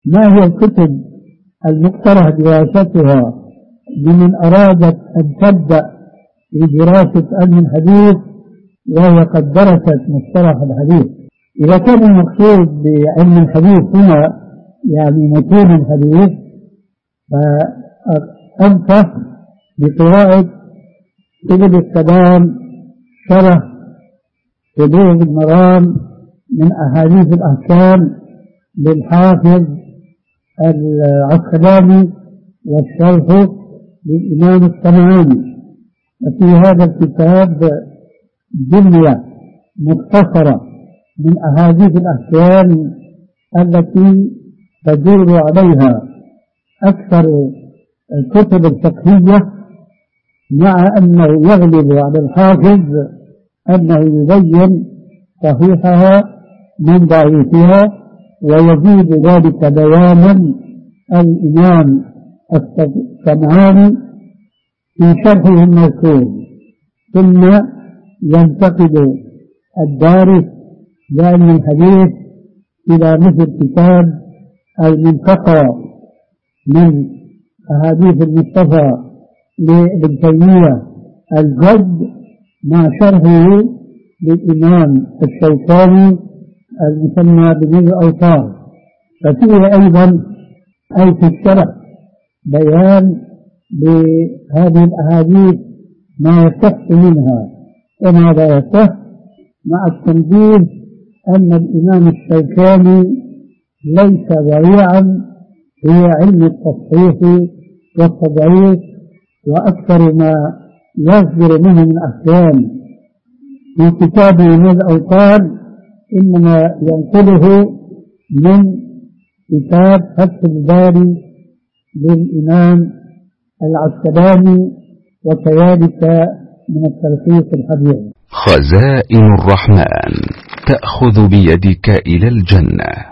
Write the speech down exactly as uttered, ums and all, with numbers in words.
ما هي الكتب المقترح دراستها لمن أرادت أن تبدأ في دراسة علم الحديث وهي قد درست مصطلح الحديث؟ إذا كان المقصود بعلم الحديث هنا يعني متون الحديث، فأنصح بقراءة سبل السلام شرح بلوغ المرام من أحاديث الأحكام للحافظ العسقلاني والشرح للإمام الصنعاني. وفي هذا الكتاب جملة مختصرة من أحاديث الأحكام التي تدور عليها أكثر الكتب الفقهية، مع أنه يغلب على الحافظ أنه يبين صحيحها من ضعيفها، ويزيد ذلك بيانا الإمام الصنعاني في شرحه المذكور. ثم ينتقل الدارس لعلم الحديث إلى مثل كتاب المنتقى من أحاديث المصطفى لابن تيمية الجد، مع شرحه للإمام الشوكاني المسمى بنيل الأوطار. ففيه أيضا أي في الشرح بيان لهذه الأحاديث ما يصح منها وما لا يصح، مع التنبيه أن الإمام الشوكاني ليس ضريعا في علم التصحيح والتضعيف، وأكثر ما يصدر منه من أحكام في كتابه نيل الأوطار إنما ينقله من كتاب فتح الباري للإمام العسقلاني، وكذلك من التلخيص الحديث. خزائن الرحمن تأخذ بيدك إلى الجنة.